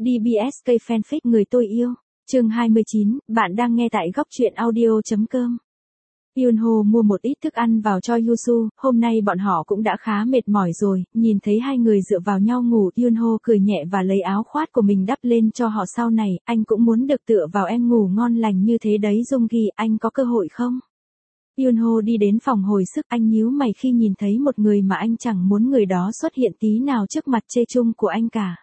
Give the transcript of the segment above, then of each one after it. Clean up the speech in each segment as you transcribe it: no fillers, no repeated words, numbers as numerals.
DBSK Fanfic người tôi yêu. Chương 29, bạn đang nghe tại góc truyện audio.com. Yunho mua một ít thức ăn vào cho Yusu, hôm nay bọn họ cũng đã khá mệt mỏi rồi, nhìn thấy hai người dựa vào nhau ngủ, Yunho cười nhẹ và lấy áo khoác của mình đắp lên cho họ. Sau này, anh cũng muốn được tựa vào em ngủ ngon lành như thế đấy Jonggi, anh có cơ hội không? Yunho đi đến phòng hồi sức, anh nhíu mày khi nhìn thấy một người mà anh chẳng muốn người đó xuất hiện tí nào trước mặt Chae-chung của anh cả.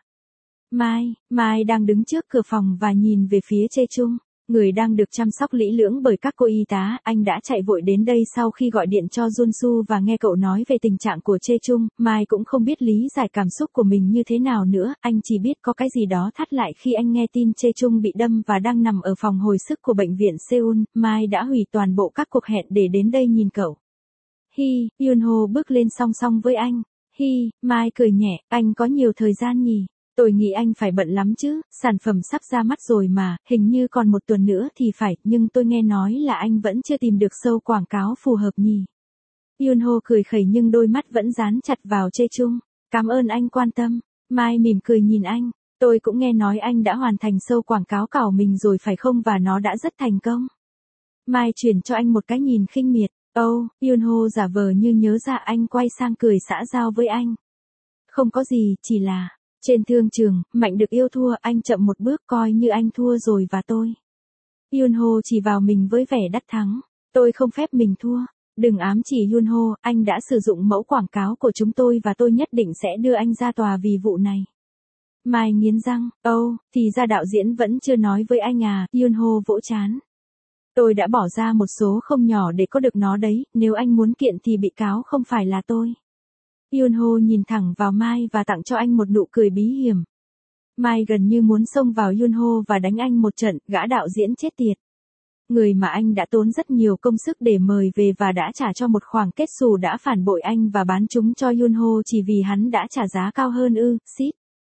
Mai đang đứng trước cửa phòng và nhìn về phía Chae-chung. Người đang được chăm sóc kỹ lưỡng bởi các cô y tá, anh đã chạy vội đến đây sau khi gọi điện cho Junsu và nghe cậu nói về tình trạng của Chae-chung. Mai cũng không biết lý giải cảm xúc của mình như thế nào nữa, anh chỉ biết có cái gì đó thắt lại khi anh nghe tin Chae-chung bị đâm và đang nằm ở phòng hồi sức của bệnh viện Seoul. Mai đã hủy toàn bộ các cuộc hẹn để đến đây nhìn cậu. Yunho bước lên song song với anh. Mai cười nhẹ, anh có nhiều thời gian nhỉ? Tôi nghĩ anh phải bận lắm chứ, sản phẩm sắp ra mắt rồi mà, hình như còn một tuần nữa thì phải, nhưng tôi nghe nói là anh vẫn chưa tìm được show quảng cáo phù hợp nhỉ. Yunho cười khẩy nhưng đôi mắt vẫn dán chặt vào Chae-chung. Cảm ơn anh quan tâm. Mai mỉm cười nhìn anh. Tôi cũng nghe nói anh đã hoàn thành show quảng cáo cảo mình rồi phải không, và nó đã rất thành công. Mai chuyển cho anh một cái nhìn khinh miệt. Yunho giả vờ như nhớ ra, anh quay sang cười xã giao với anh. Không có gì, chỉ là... Trên thương trường, Mạnh được yêu thua, anh chậm một bước coi như anh thua rồi và tôi. Yunho chỉ vào mình với vẻ đắc thắng. Tôi không phép mình thua. Đừng ám chỉ Yunho, anh đã sử dụng mẫu quảng cáo của chúng tôi và tôi nhất định sẽ đưa anh ra tòa vì vụ này. Mai nghiến răng, thì ra đạo diễn vẫn chưa nói với anh à, Yunho vỗ trán. Tôi đã bỏ ra một số không nhỏ để có được nó đấy, nếu anh muốn kiện thì bị cáo không phải là tôi. Yunho nhìn thẳng vào Mai và tặng cho anh một nụ cười bí hiểm. Mai gần như muốn xông vào Yunho và đánh anh một trận, gã đạo diễn chết tiệt. Người mà anh đã tốn rất nhiều công sức để mời về và đã trả cho một khoản kết xù đã phản bội anh và bán chúng cho Yunho chỉ vì hắn đã trả giá cao hơn shit.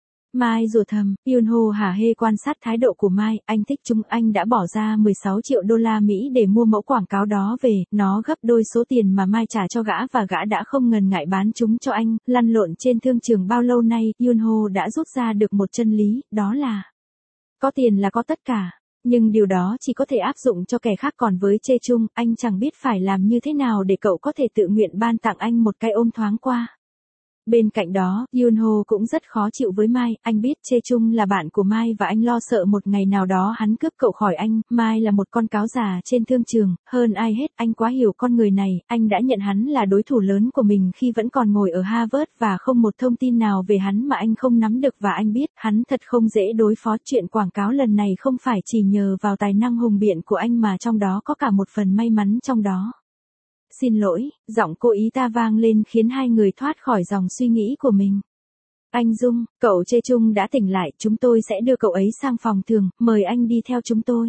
Mai rủa thầm, Yunho hả hê quan sát thái độ của Mai, anh thích chúng, anh đã bỏ ra 16 triệu đô la Mỹ để mua mẫu quảng cáo đó về, nó gấp đôi số tiền mà Mai trả cho gã và gã đã không ngần ngại bán chúng cho anh. Lăn lộn trên thương trường bao lâu nay, Yunho đã rút ra được một chân lý, đó là có tiền là có tất cả. Nhưng điều đó chỉ có thể áp dụng cho kẻ khác, còn với Chae-chung, anh chẳng biết phải làm như thế nào để cậu có thể tự nguyện ban tặng anh một cái ôm thoáng qua. Bên cạnh đó, Yunho cũng rất khó chịu với Mai, anh biết Chae-chung là bạn của Mai và anh lo sợ một ngày nào đó hắn cướp cậu khỏi anh. Mai là một con cáo già trên thương trường, hơn ai hết, anh quá hiểu con người này, anh đã nhận hắn là đối thủ lớn của mình khi vẫn còn ngồi ở Harvard và không một thông tin nào về hắn mà anh không nắm được và anh biết, hắn thật không dễ đối phó. Chuyện quảng cáo lần này không phải chỉ nhờ vào tài năng hùng biện của anh mà trong đó có cả một phần may mắn trong đó. Xin lỗi, giọng cô ý ta vang lên khiến hai người thoát khỏi dòng suy nghĩ của mình. Anh Dung, cậu Chae-chung đã tỉnh lại, chúng tôi sẽ đưa cậu ấy sang phòng thường, mời anh đi theo chúng tôi.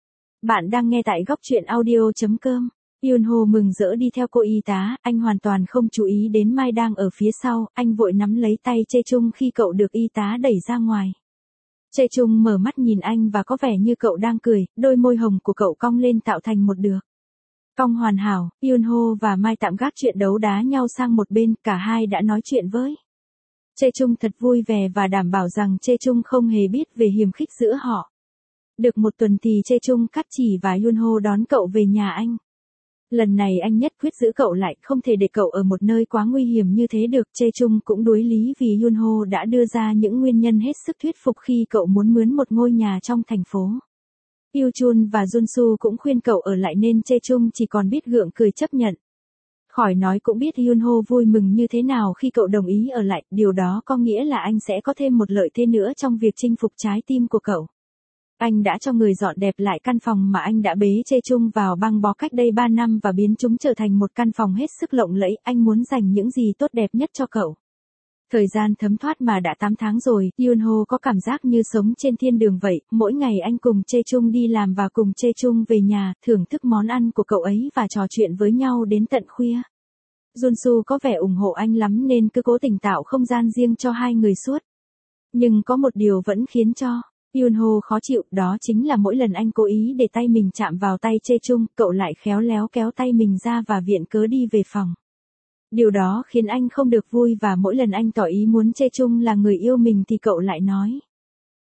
Bạn đang nghe tại góc truyện audio.com. Yunho mừng rỡ đi theo cô y tá, anh hoàn toàn không chú ý đến Mai đang ở phía sau, anh vội nắm lấy tay Chae-chung khi cậu được y tá đẩy ra ngoài. Chae-chung mở mắt nhìn anh và có vẻ như cậu đang cười, đôi môi hồng của cậu cong lên tạo thành một đường cong hoàn hảo. Yunho và Mai tạm gác chuyện đấu đá nhau sang một bên, cả hai đã nói chuyện với Chae-chung thật vui vẻ và đảm bảo rằng Chae-chung không hề biết về hiềm khích giữa họ. Được một tuần thì Chae-chung cắt chỉ và Yunho đón cậu về nhà anh. Lần này anh nhất quyết giữ cậu lại, không thể để cậu ở một nơi quá nguy hiểm như thế được. Chae-chung cũng đối lý vì Yunho đã đưa ra những nguyên nhân hết sức thuyết phục khi cậu muốn mướn một ngôi nhà trong thành phố. Yoo-chun và Junsu cũng khuyên cậu ở lại nên Chae-chung chỉ còn biết gượng cười chấp nhận. Khỏi nói cũng biết Yunho vui mừng như thế nào khi cậu đồng ý ở lại, điều đó có nghĩa là anh sẽ có thêm một lợi thế nữa trong việc chinh phục trái tim của cậu. Anh đã cho người dọn đẹp lại căn phòng mà anh đã bế Chae-chung vào băng bó cách đây 3 năm và biến chúng trở thành một căn phòng hết sức lộng lẫy, anh muốn dành những gì tốt đẹp nhất cho cậu. Thời gian thấm thoát mà đã 8 tháng rồi, Yunho có cảm giác như sống trên thiên đường vậy, mỗi ngày anh cùng Chae-chung đi làm và cùng Chae-chung về nhà, thưởng thức món ăn của cậu ấy và trò chuyện với nhau đến tận khuya. Junsu có vẻ ủng hộ anh lắm nên cứ cố tình tạo không gian riêng cho hai người suốt. Nhưng có một điều vẫn khiến cho Yunho khó chịu, đó chính là mỗi lần anh cố ý để tay mình chạm vào tay Chae-chung, cậu lại khéo léo kéo tay mình ra và viện cớ đi về phòng. Điều đó khiến anh không được vui và mỗi lần anh tỏ ý muốn Chae-chung là người yêu mình thì cậu lại nói.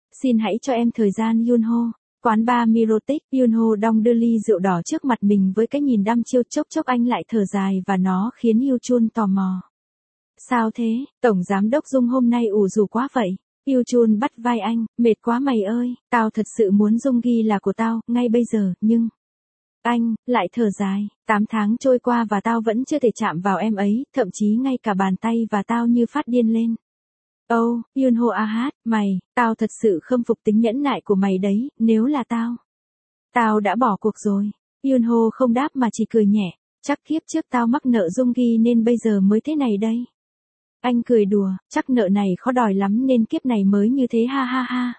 Xin hãy cho em thời gian Yunho. Quán bar Mirotic, Yunho đong đưa ly rượu đỏ trước mặt mình với cái nhìn đăm chiêu, chốc chốc anh lại thở dài và nó khiến Yoo-chun tò mò. Sao thế, Tổng Giám đốc Dung hôm nay ủ rũ quá vậy? Yoo-chun bắt vai anh, mệt quá mày ơi, tao thật sự muốn Dung Gi là của tao, ngay bây giờ, nhưng... Anh, lại thở dài, 8 tháng trôi qua và tao vẫn chưa thể chạm vào em ấy, thậm chí ngay cả bàn tay và tao như phát điên lên. Oh, Yunho mày, tao thật sự khâm phục tính nhẫn nại của mày đấy, nếu là tao đã bỏ cuộc rồi. Yunho không đáp mà chỉ cười nhẹ, chắc kiếp trước tao mắc nợ Dung Gi nên bây giờ mới thế này đây. Anh cười đùa, chắc nợ này khó đòi lắm nên kiếp này mới như thế ha ha ha.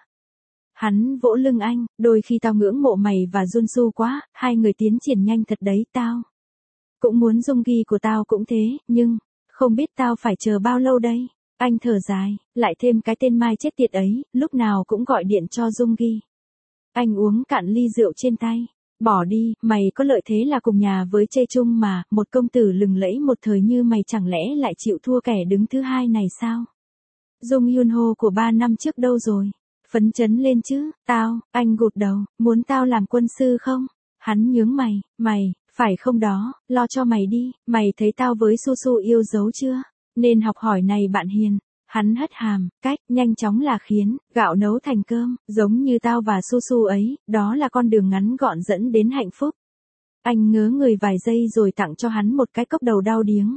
Hắn vỗ lưng anh, đôi khi tao ngưỡng mộ mày và Junsu quá, hai người tiến triển nhanh thật đấy tao. Cũng muốn Dung Gi của tao cũng thế, nhưng, không biết tao phải chờ bao lâu đây. Anh thở dài, lại thêm cái tên Mai chết tiệt ấy, lúc nào cũng gọi điện cho Dung Gi. Anh uống cạn ly rượu trên tay. Bỏ đi, mày có lợi thế là cùng nhà với Chê Chung mà, một công tử lừng lẫy một thời như mày chẳng lẽ lại chịu thua kẻ đứng thứ hai này sao? Dung Yunho của 3 năm trước đâu rồi? Phấn chấn lên chứ, anh gục đầu, muốn tao làm quân sư không? Hắn nhướng mày, phải không đó, lo cho mày đi, mày thấy tao với Su Su yêu dấu chưa? Nên học hỏi này bạn hiền. Hắn hất hàm, cách nhanh chóng là khiến gạo nấu thành cơm, giống như tao và Su Su ấy, đó là con đường ngắn gọn dẫn đến hạnh phúc. Anh ngớ người vài giây rồi tặng cho hắn một cái cốc đầu đau điếng.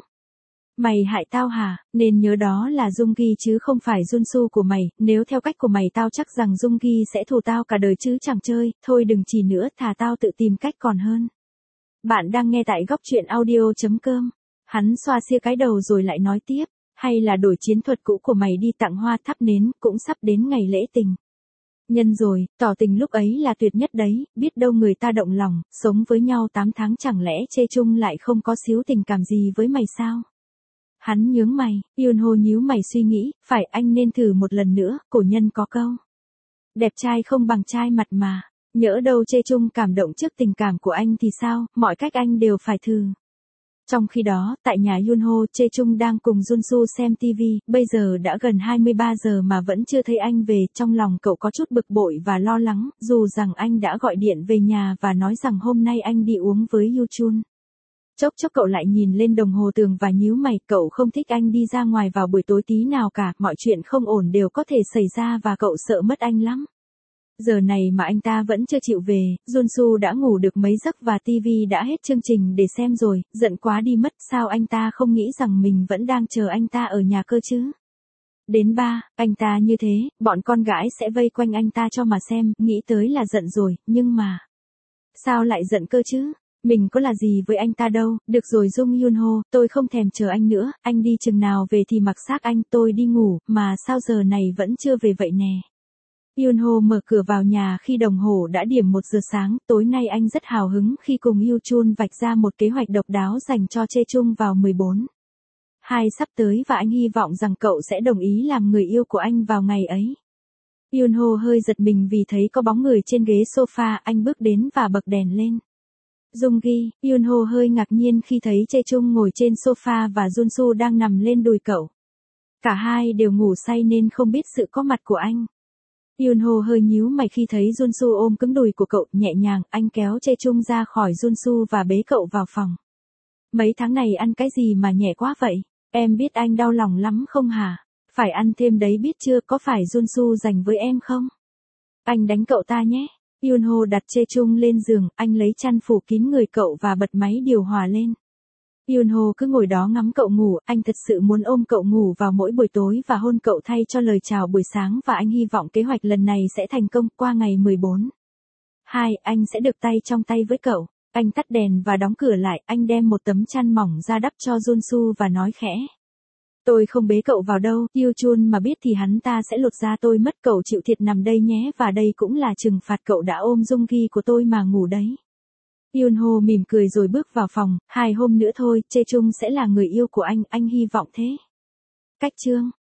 Mày hại tao hả, nên nhớ đó là Dung Gi chứ không phải Junsu của mày, nếu theo cách của mày tao chắc rằng Dung Gi sẽ thù tao cả đời chứ chẳng chơi, thôi đừng chỉ nữa, thà tao tự tìm cách còn hơn. Bạn đang nghe tại góc truyện audio.com. Hắn xoa xia cái đầu rồi lại nói tiếp, hay là đổi chiến thuật cũ của mày đi tặng hoa thắp nến, cũng sắp đến ngày lễ tình. Nhân rồi, tỏ tình lúc ấy là tuyệt nhất đấy, biết đâu người ta động lòng, sống với nhau 8 tháng chẳng lẽ Chê Chung lại không có xíu tình cảm gì với mày sao? Hắn nhướng mày, Yunho nhíu mày suy nghĩ, phải anh nên thử một lần nữa, cổ nhân có câu. Đẹp trai không bằng trai mặt mà, nhỡ đâu Chê Chung cảm động trước tình cảm của anh thì sao, mọi cách anh đều phải thử. Trong khi đó, tại nhà Yunho, Chê Chung đang cùng Junsu xem TV, bây giờ đã gần 23 giờ mà vẫn chưa thấy anh về, trong lòng cậu có chút bực bội và lo lắng, dù rằng anh đã gọi điện về nhà và nói rằng hôm nay anh đi uống với Yoo-chun. Chốc chốc cậu lại nhìn lên đồng hồ tường và nhíu mày, cậu không thích anh đi ra ngoài vào buổi tối tí nào cả, mọi chuyện không ổn đều có thể xảy ra và cậu sợ mất anh lắm. Giờ này mà anh ta vẫn chưa chịu về, Junsu đã ngủ được mấy giấc và TV đã hết chương trình để xem rồi, giận quá đi mất, sao anh ta không nghĩ rằng mình vẫn đang chờ anh ta ở nhà cơ chứ? Đến 3, anh ta như thế, bọn con gái sẽ vây quanh anh ta cho mà xem, nghĩ tới là giận rồi, nhưng mà... Sao lại giận cơ chứ? Mình có là gì với anh ta đâu, được rồi Dung Yunho, tôi không thèm chờ anh nữa, anh đi chừng nào về thì mặc xác anh, tôi đi ngủ, mà sao giờ này vẫn chưa về vậy nè. Yunho mở cửa vào nhà khi đồng hồ đã điểm 1 giờ sáng, tối nay anh rất hào hứng khi cùng Yoo-chun vạch ra một kế hoạch độc đáo dành cho Chê Chung vào 14. 2 sắp tới và anh hy vọng rằng cậu sẽ đồng ý làm người yêu của anh vào ngày ấy. Yunho hơi giật mình vì thấy có bóng người trên ghế sofa, anh bước đến và bật đèn lên. Dung Gi, Yunho hơi ngạc nhiên khi thấy Chê Chung ngồi trên sofa và Junsu đang nằm lên đùi cậu. Cả hai đều ngủ say nên không biết sự có mặt của anh. Yunho hơi nhíu mày khi thấy Junsu ôm cứng đùi của cậu, nhẹ nhàng, anh kéo Chê Chung ra khỏi Junsu và bế cậu vào phòng. Mấy tháng này ăn cái gì mà nhẹ quá vậy? Em biết anh đau lòng lắm không hả? Phải ăn thêm đấy biết chưa, có phải Junsu dành với em không? Anh đánh cậu ta nhé. Yunho đặt Chê Chung lên giường, anh lấy chăn phủ kín người cậu và bật máy điều hòa lên. Yunho cứ ngồi đó ngắm cậu ngủ, anh thật sự muốn ôm cậu ngủ vào mỗi buổi tối và hôn cậu thay cho lời chào buổi sáng và anh hy vọng kế hoạch lần này sẽ thành công. Qua ngày 14. 2, anh sẽ được tay trong tay với cậu. Anh tắt đèn và đóng cửa lại, anh đem một tấm chăn mỏng ra đắp cho Junsu và nói khẽ. Tôi không bế cậu vào đâu, Yoo-chun mà biết thì hắn ta sẽ lột da tôi mất, cậu chịu thiệt nằm đây nhé và đây cũng là trừng phạt, cậu đã ôm Dung Gi của tôi mà ngủ đấy. Yunho mỉm cười rồi bước vào phòng, 2 hôm nữa thôi, Chê Chung sẽ là người yêu của anh hy vọng thế. Cách chương